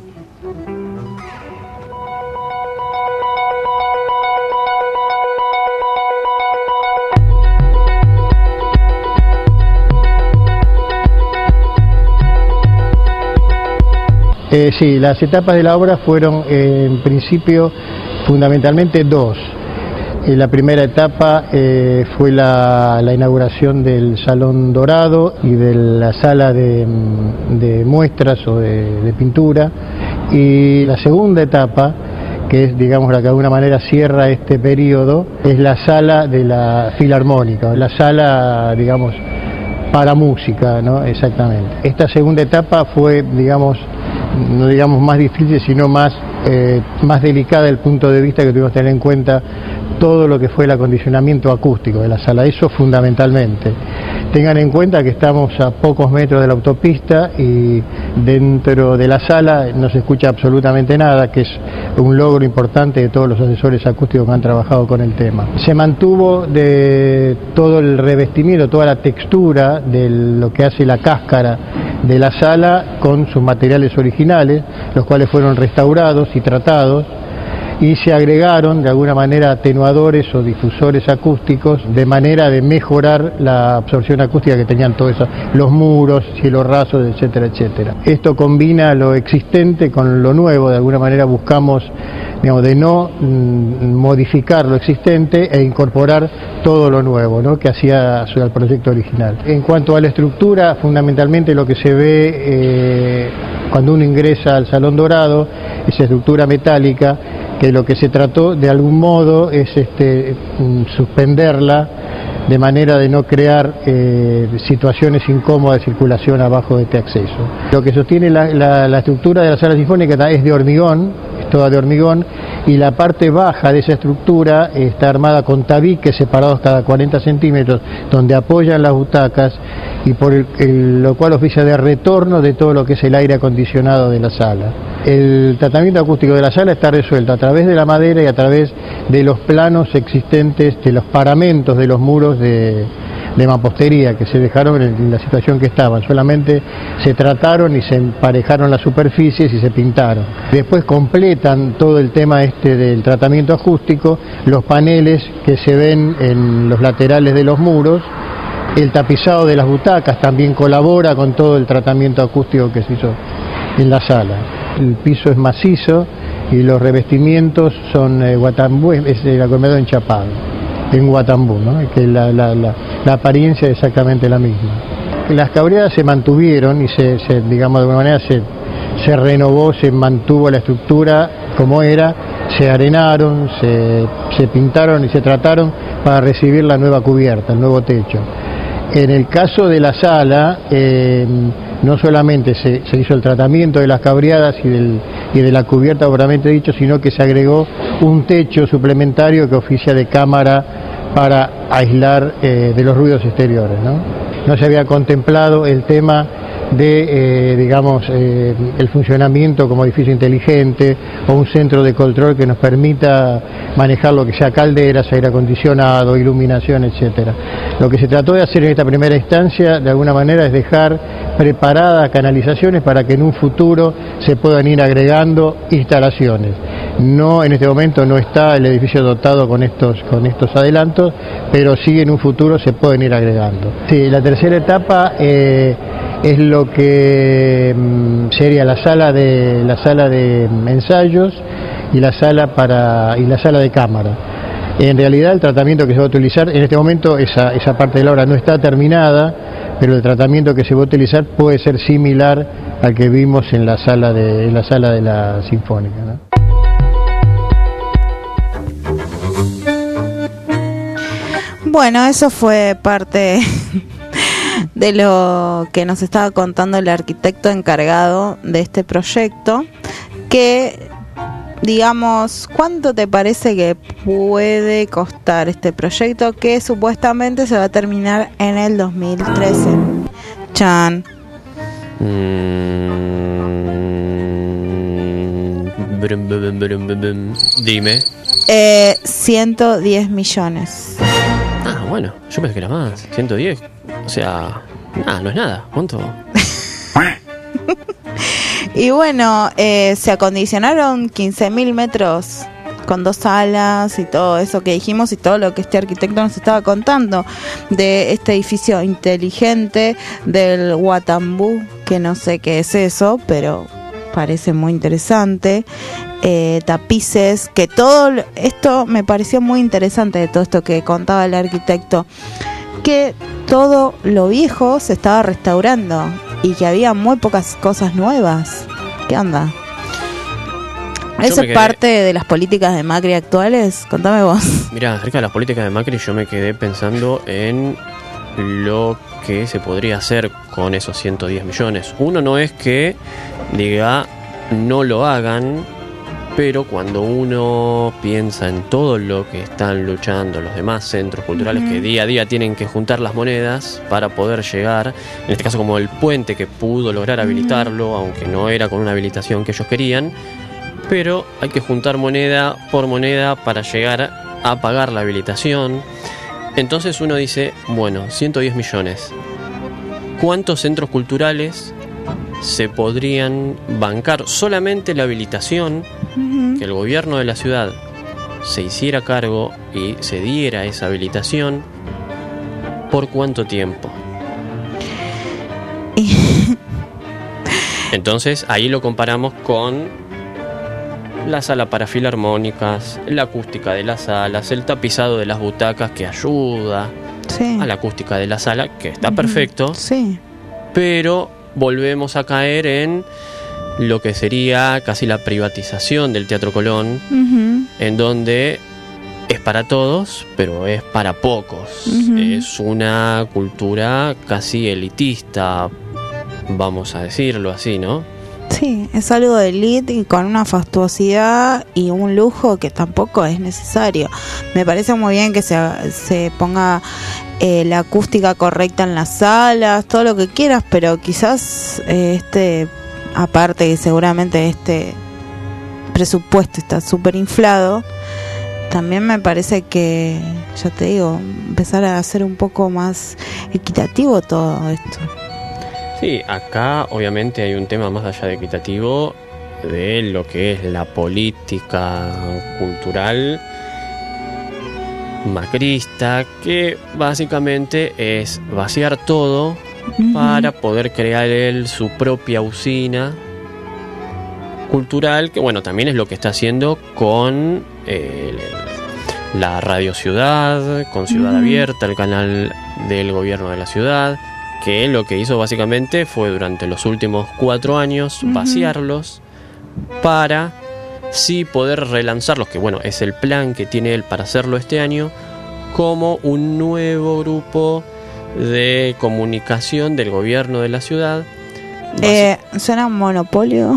[SPEAKER 3] Eh, sí, las etapas de la obra fueron eh, en principio fundamentalmente dos. Eh, la primera etapa eh, fue la, la inauguración del Salón Dorado y de la sala de, de muestras o de, de pintura, y la segunda etapa, que es, digamos, la que de alguna manera cierra este periodo, es la sala de la filarmónica, la sala, digamos, para música, ¿no? Exactamente. Esta segunda etapa fue, digamos, no digamos más difícil, sino más, eh, más delicada desde el punto de vista que tuvimos que tener en cuenta todo lo que fue el acondicionamiento acústico de la sala, eso fundamentalmente. Tengan en cuenta que estamos a pocos metros de la autopista y dentro de la sala no se escucha absolutamente nada, que es un logro importante de todos los asesores acústicos que han trabajado con el tema. Se mantuvo de todo el revestimiento, toda la textura de lo que hace la cáscara de la sala con sus materiales originales, los cuales fueron restaurados y tratados, y se agregaron de alguna manera atenuadores o difusores acústicos de manera de mejorar la absorción acústica que tenían todos esos, los muros, cielos rasos, etcétera, etcétera. Esto combina lo existente con lo nuevo, de alguna manera buscamos, digamos, de no mm, modificar lo existente e incorporar todo lo nuevo, ¿no?, que hacía el proyecto original. En cuanto a la estructura, fundamentalmente lo que se ve eh, cuando uno ingresa al Salón Dorado es estructura metálica, que lo que se trató de algún modo es este, suspenderla de manera de no crear eh, situaciones incómodas de circulación abajo de este acceso. Lo que sostiene la, la, la estructura de la sala sinfónica es de hormigón, es toda de hormigón, y la parte baja de esa estructura está armada con tabiques separados cada cuarenta centímetros, donde apoyan las butacas, y por el, el, lo cual oficia de retorno de todo lo que es el aire acondicionado de la sala. El tratamiento acústico de la sala está resuelto a través de la madera y a través de los planos existentes, de los paramentos de los muros de, de mampostería que se dejaron en, en la situación que estaban. Solamente se trataron y se emparejaron las superficies y se pintaron. Después completan todo el tema este del tratamiento acústico, los paneles que se ven en los laterales de los muros. El tapizado de las butacas también colabora con todo el tratamiento acústico que se hizo en la sala. El piso es macizo y los revestimientos son eh, guatambú, es el acomodado enchapado, en guatambú, ¿no? Que la, la, la, la apariencia es exactamente la misma. Las cabreadas se mantuvieron y se, se digamos de alguna manera se, se renovó, se mantuvo la estructura como era, se arenaron, se, se pintaron y se trataron para recibir la nueva cubierta, el nuevo techo. En el caso de la sala, eh, no solamente se, se hizo el tratamiento de las cabreadas y, del, y de la cubierta propiamente dicho, sino que se agregó un techo suplementario que oficia de cámara para aislar eh, de los ruidos exteriores, ¿no? No se había contemplado el tema de, eh, digamos, eh, el funcionamiento como edificio inteligente o un centro de control que nos permita manejar lo que sea calderas, aire acondicionado, iluminación, etcétera. Lo que se trató de hacer en esta primera instancia, de alguna manera, es dejar preparadas canalizaciones para que en un futuro se puedan ir agregando instalaciones. No, en este momento no está el edificio dotado con estos, con estos adelantos, pero sí en un futuro se pueden ir agregando. Sí, la tercera etapa eh, es lo que mm, sería la sala de la sala de ensayos y la sala para y la sala de cámara. En realidad el tratamiento que se va a utilizar en este momento, esa esa parte de la obra no está terminada, pero el tratamiento que se va a utilizar puede ser similar al que vimos en la sala de en la sala de la Sinfónica, ¿no?
[SPEAKER 8] Bueno, eso fue parte de lo que nos estaba contando el arquitecto encargado de este proyecto, que, digamos, ¿cuánto te parece que puede costar este proyecto que supuestamente se va a terminar en el dos mil trece? Chan.
[SPEAKER 20] Mm, brum, brum, brum, brum, brum. Dime.
[SPEAKER 8] Eh, ciento diez millones.
[SPEAKER 20] Ah, bueno, yo pensé que era más. ciento diez. O sea, nada, no es nada. ¿Cuánto?
[SPEAKER 8] Y bueno, eh, se acondicionaron quince mil metros con dos salas y todo eso que dijimos y todo lo que este arquitecto nos estaba contando de este edificio inteligente del Guatambú, que no sé qué es eso, pero parece muy interesante. Eh, tapices, que todo esto me pareció muy interesante de todo esto que contaba el arquitecto, que todo lo viejo se estaba restaurando y que había muy pocas cosas nuevas. ¿Qué onda? ¿Eso es parte de las políticas de Macri actuales? Contame vos.
[SPEAKER 20] Mirá, acerca de las políticas de Macri yo me quedé pensando en lo que se podría hacer con esos ciento diez millones. Uno no es que diga no lo hagan, pero cuando uno piensa en todo lo que están luchando los demás centros culturales, uh-huh, que día a día tienen que juntar las monedas para poder llegar, en este caso como el puente que pudo lograr habilitarlo, uh-huh, aunque no era con una habilitación que ellos querían, pero hay que juntar moneda por moneda para llegar a pagar la habilitación. Entonces uno dice, bueno, ciento diez millones, ¿cuántos centros culturales se podrían bancar solamente la habilitación? Que el gobierno de la ciudad se hiciera cargo y se diera esa habilitación. ¿Por cuánto tiempo? Entonces ahí lo comparamos con la sala para filarmónicas, la acústica de las salas, el tapizado de las butacas que ayuda, sí, a la acústica de la sala, que está, uh-huh, perfecto,
[SPEAKER 8] sí,
[SPEAKER 20] pero volvemos a caer en lo que sería casi la privatización del Teatro Colón, uh-huh, en donde es es para todos, pero es para pocos. Uh-huh. Es una cultura casi elitista, vamos a decirlo así, ¿no?
[SPEAKER 8] Sí, es algo de elite y con una fastuosidad y un lujo que tampoco es necesario. Me parece muy bien que se, se ponga eh, la acústica correcta en las salas, todo lo que quieras, pero quizás eh, este, aparte que seguramente este presupuesto está súper inflado, también me parece que, ya te digo, empezar a hacer un poco más equitativo todo esto.
[SPEAKER 20] Sí, acá obviamente hay un tema más allá de equitativo de lo que es la política cultural macrista, que básicamente es vaciar todo uh-huh. para poder crear él su propia usina cultural, que bueno, también es lo que está haciendo con eh, la Radio Ciudad, con Ciudad uh-huh. Abierta, el canal del gobierno de la ciudad, que lo que hizo básicamente fue durante los últimos cuatro años uh-huh. vaciarlos para sí poder relanzarlos, que bueno, es el plan que tiene él para hacerlo este año, como un nuevo grupo de comunicación del gobierno de la ciudad.
[SPEAKER 8] Eh, ¿Suena un monopolio?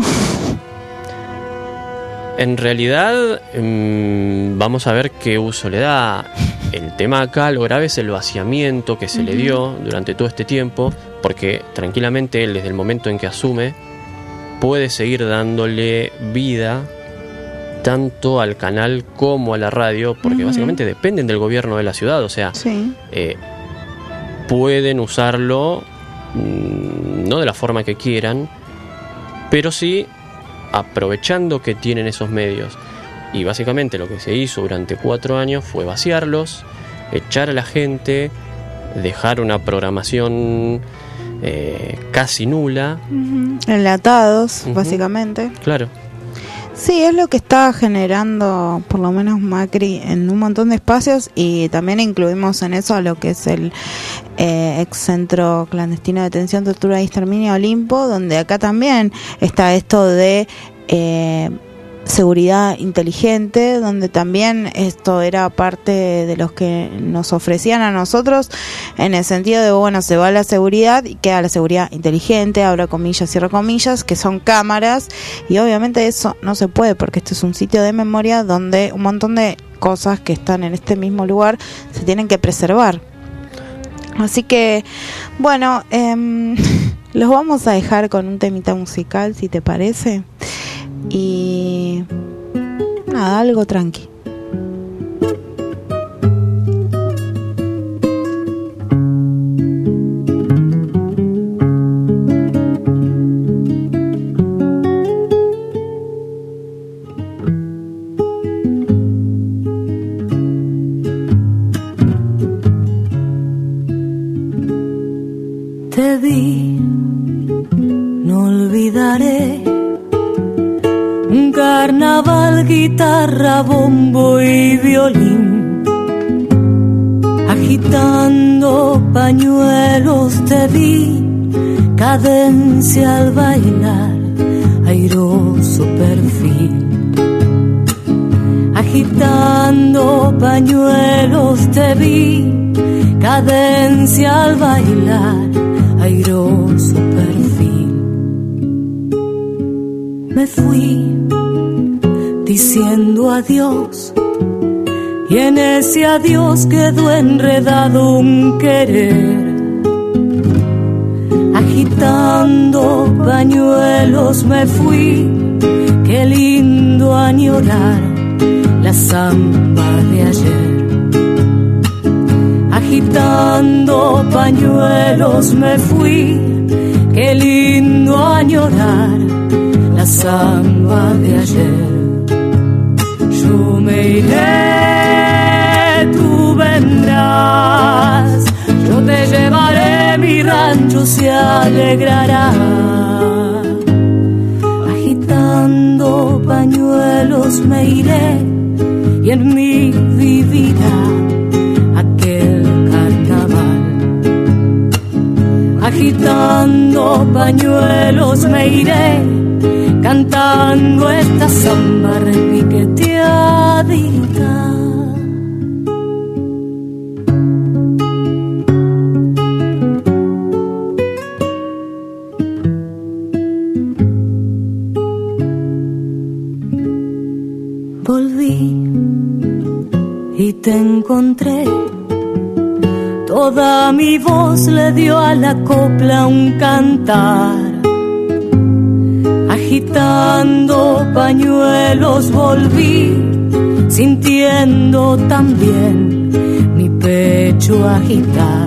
[SPEAKER 20] En realidad, mmm, vamos a ver qué uso le da. El tema acá, lo grave es el vaciamiento que se uh-huh. le dio durante todo este tiempo, porque tranquilamente él, desde el momento en que asume, puede seguir dándole vida tanto al canal como a la radio, porque uh-huh. básicamente dependen del gobierno de la ciudad, o sea,
[SPEAKER 8] sí.
[SPEAKER 20] eh, pueden usarlo mmm, no de la forma que quieran, pero sí aprovechando que tienen esos medios. Y básicamente lo que se hizo durante cuatro años fue vaciarlos, echar a la gente, dejar una programación eh, casi nula.
[SPEAKER 8] Uh-huh. Enlatados, uh-huh. básicamente.
[SPEAKER 20] Claro.
[SPEAKER 8] Sí, es lo que está generando por lo menos Macri en un montón de espacios, y también incluimos en eso a lo que es el eh, ex centro clandestino de detención, tortura y exterminio Olimpo, donde acá también está esto de Eh, seguridad inteligente, donde también esto era parte de los que nos ofrecían a nosotros, en el sentido de, bueno, se va la seguridad y queda la seguridad inteligente, abro comillas, cierro comillas, que son cámaras, y obviamente eso no se puede, porque este es un sitio de memoria donde un montón de cosas que están en este mismo lugar se tienen que preservar. Así que, bueno, eh, los vamos a dejar con un temita musical, si te parece. Y nada, algo tranqui.
[SPEAKER 4] Te vi, no olvidaré. Un carnaval, guitarra, bombo y violín, agitando pañuelos te vi, cadencia al bailar, airoso perfil. Agitando pañuelos te vi, cadencia al bailar, airoso perfil. Me fui diciendo adiós, y en ese adiós quedó enredado un querer. Agitando pañuelos me fui, qué lindo añorar la samba de ayer. Agitando pañuelos me fui, qué lindo añorar la samba de ayer. Yo me iré, tú vendrás, yo te llevaré, mi rancho se alegrará. Agitando pañuelos me iré, y en mí vivirá aquel carnaval. Agitando pañuelos me iré, cantando esta samba repiqueteadita. fui y te encontré. Toda mi voz le dio a la copla un cantar. Agitando pañuelos volví, sintiendo también mi pecho agitar.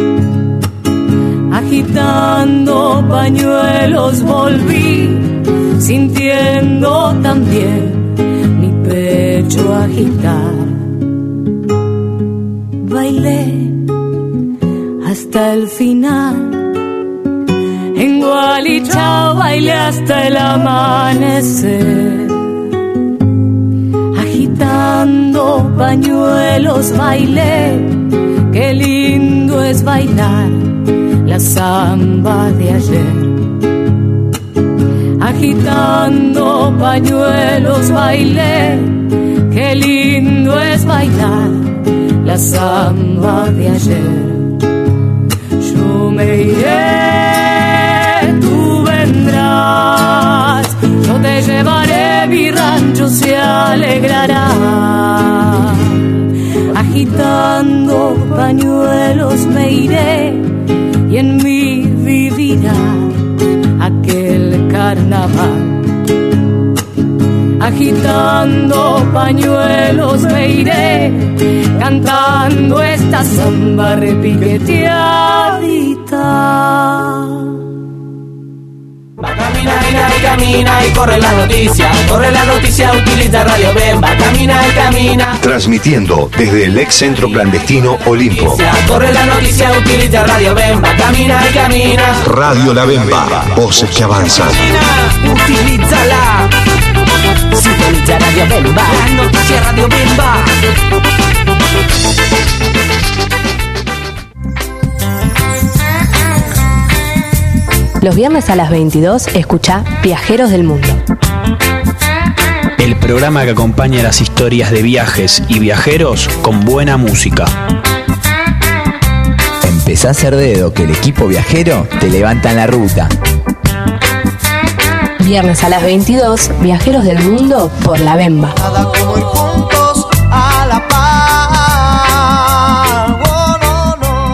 [SPEAKER 4] Agitando pañuelos volví, sintiendo también mi pecho agitar. Bailé hasta el final, en Gualichao bailé hasta el amanecer. Agitando pañuelos bailé, qué lindo es bailar la samba de ayer. Agitando pañuelos bailé, qué lindo es bailar la samba de ayer. Yo me iré, tú vendrás, yo te llevaré, mi rancho se alegrará. Agitando pañuelos me iré y en mí vivirá aquel carnaval. Agitando pañuelos me iré, cantando esta samba repiqueteadita.
[SPEAKER 2] Va, camina y camina y corre la noticia, corre la noticia, utiliza Radio Bemba. Camina y camina.
[SPEAKER 1] Transmitiendo desde el ex centro clandestino Olimpo.
[SPEAKER 2] Corre la noticia, utiliza Radio Bemba. Camina y camina.
[SPEAKER 1] Radio La Bemba, voces que avanzan.
[SPEAKER 2] Utilízala. Sintoniza Radio Bemba, la noticia Radio Bemba.
[SPEAKER 17] Los viernes a las veintidós, escucha Viajeros del Mundo.
[SPEAKER 5] El programa que acompaña las historias de viajes y viajeros con buena música.
[SPEAKER 23] Empezá a hacer dedo que el equipo viajero te levanta en la ruta.
[SPEAKER 17] Viernes a las veintidós, Viajeros del Mundo por La Bemba.
[SPEAKER 9] Nada como ir juntos a la paz. Oh, no, no.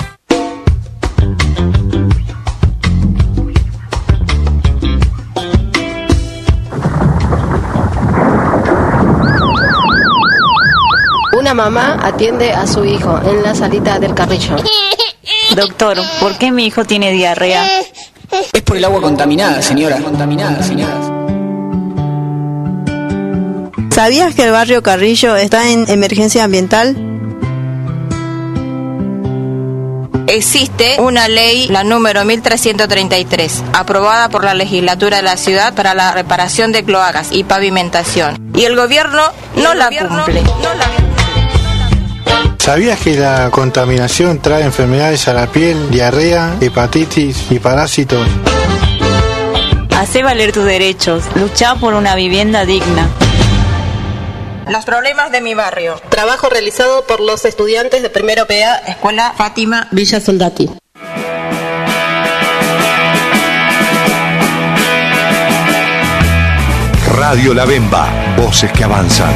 [SPEAKER 24] Una mamá atiende a su hijo en la salita del Carrillo.
[SPEAKER 25] Doctor, ¿por qué mi hijo tiene diarrea?
[SPEAKER 2] Es por el agua contaminada, señora. Contaminada, señora.
[SPEAKER 8] ¿Sabías que el barrio Carrillo está en emergencia ambiental?
[SPEAKER 25] Existe una ley, la número mil trescientos treinta y tres, aprobada por la legislatura de la ciudad para la reparación de cloacas y pavimentación. Y el gobierno no la cumple.
[SPEAKER 26] ¿Sabías que la contaminación trae enfermedades a la piel, diarrea, hepatitis y parásitos?
[SPEAKER 25] Hacé valer tus derechos, luchá por una vivienda digna. Los problemas de mi barrio.
[SPEAKER 24] Trabajo realizado por los estudiantes de primero P A,
[SPEAKER 25] Escuela Fátima
[SPEAKER 24] Villa Soldati.
[SPEAKER 1] Radio La Bemba, voces que avanzan.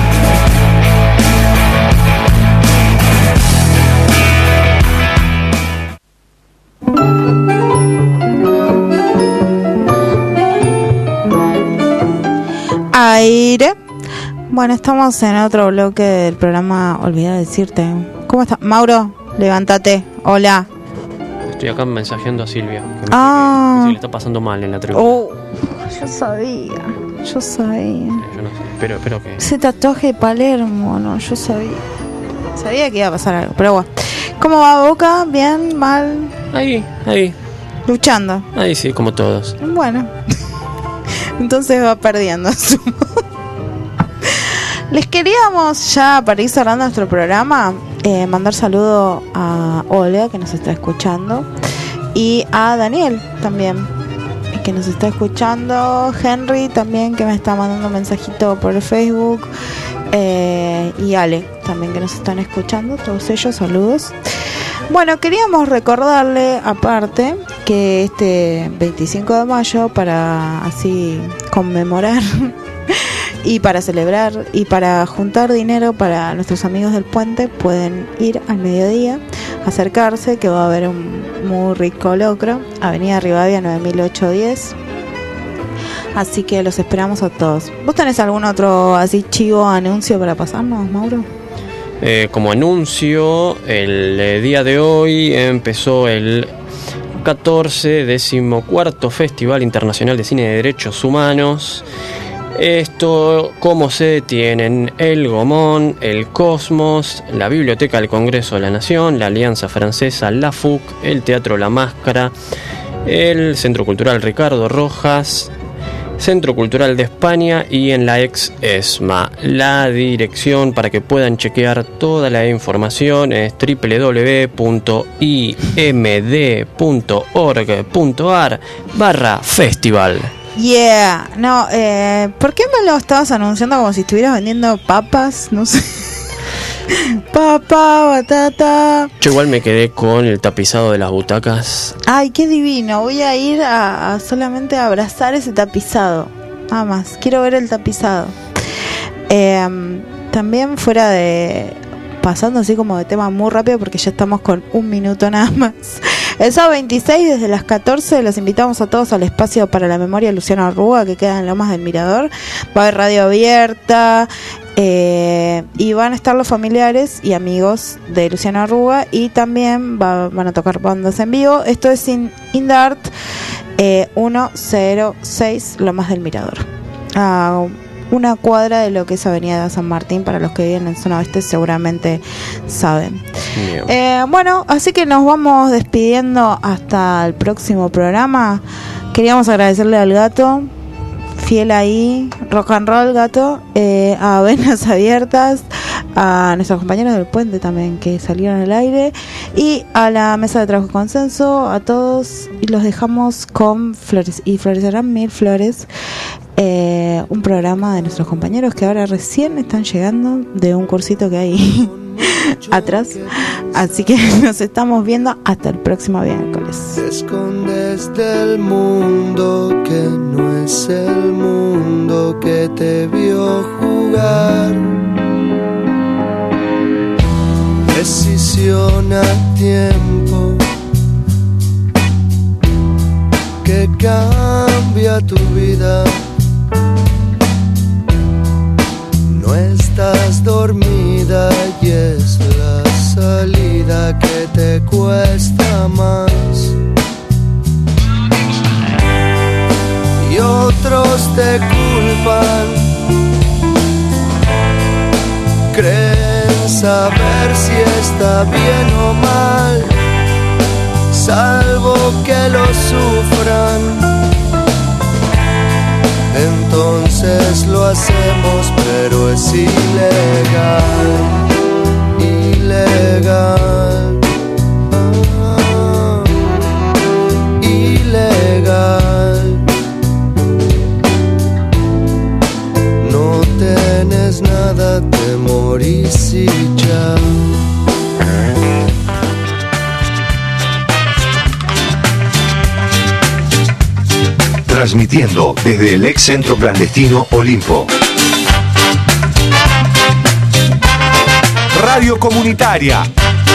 [SPEAKER 8] Aire. Bueno, estamos en otro bloque del programa. Olvidé decirte. ¿Cómo estás? Mauro, levántate. Hola.
[SPEAKER 20] Estoy acá mensajeando a Silvia. Que me
[SPEAKER 8] ah.
[SPEAKER 20] dice que le está pasando mal en la tribuna.
[SPEAKER 8] Oh, yo sabía. Yo sabía.
[SPEAKER 20] Yo no sé. Pero, espero que.
[SPEAKER 8] Ese tatuaje de Palermo, no, yo sabía. Sabía que iba a pasar algo. Pero bueno. ¿Cómo va Boca? ¿Bien? ¿Mal?
[SPEAKER 20] Ahí, ahí.
[SPEAKER 8] Luchando.
[SPEAKER 20] Ahí sí, como todos.
[SPEAKER 8] Bueno. Entonces va perdiendo. Les queríamos ya, para ir cerrando nuestro programa, eh, mandar saludo a Olga, que nos está escuchando, y a Daniel también, que nos está escuchando, Henry también, que me está mandando un mensajito por Facebook, eh, y Ale también, que nos están escuchando, todos ellos, saludos. Bueno, queríamos recordarle, aparte, que este veinticinco de mayo, para así conmemorar y para celebrar y para juntar dinero para nuestros amigos del puente, pueden ir al mediodía, acercarse, que va a haber un muy rico locro, Avenida Rivadavia nueve mil ochocientos diez. Así que los esperamos a todos. ¿Vos tenés algún otro así chivo anuncio para pasarnos, Mauro?
[SPEAKER 20] Eh, como anuncio, el eh, día de hoy empezó el catorce decimocuarto Festival Internacional de Cine de Derechos Humanos. Esto como sede tienen el Gomón, el Cosmos, la Biblioteca del Congreso de la Nación, la Alianza Francesa, la F U C, el Teatro La Máscara, el Centro Cultural Ricardo Rojas, Centro Cultural de España y en la ex ESMA. La dirección para que puedan chequear toda la información es doble u doble u doble u punto i m d punto org punto a r barra festival.
[SPEAKER 8] Yeah, no, eh, ¿por qué me lo estabas anunciando como si estuvieras vendiendo papas? No sé. Papa, batata.
[SPEAKER 20] Yo igual me quedé con el tapizado de las butacas.
[SPEAKER 8] Ay, qué divino. Voy a ir a, a solamente a abrazar ese tapizado. Nada más. Quiero ver el tapizado. Eh, también fuera de... Pasando así como de tema muy rápido porque ya estamos con un minuto nada más. El sábado veintiséis desde las catorce los invitamos a todos al espacio para la memoria de Luciano Arruga que queda en Lomas del Mirador. Va a haber radio abierta eh, y van a estar los familiares y amigos de Luciano Arruga y también va, van a tocar bandas en vivo. Esto es in, Indart eh, ciento seis Lomas del Mirador. Ah, una cuadra de lo que es Avenida San Martín. Para los que viven en zona oeste seguramente saben. Eh, bueno, así que nos vamos despidiendo hasta el próximo programa. Queríamos agradecerle al gato, fiel ahí, rock and roll gato, eh, a Venas Abiertas, a nuestros compañeros del puente también que salieron al aire y a la mesa de trabajo consenso, a todos, y los dejamos con Flores y Florecerán Mil Flores. Eh, un programa de nuestros compañeros que ahora recién están llegando de un cursito que hay atrás, así que nos estamos viendo hasta el próximo miércoles.
[SPEAKER 9] Te escondes del mundo que no es el mundo que te vio jugar. Decisión a tiempo que cambia tu vida. No estás dormida y es la salida que te cuesta más. Y otros te culpan, creen saber si está bien o mal, salvo que lo sufran. Entonces lo hacemos, pero es ilegal, ilegal, ah, ilegal. No tienes nada, te morís y ya.
[SPEAKER 1] Transmitiendo desde el ex centro clandestino Olimpo.
[SPEAKER 6] Radio comunitaria.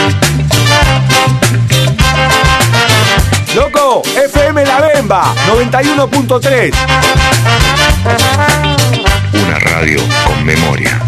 [SPEAKER 6] Loco, F M La Bemba, noventa y uno punto tres.
[SPEAKER 1] Una radio con memoria.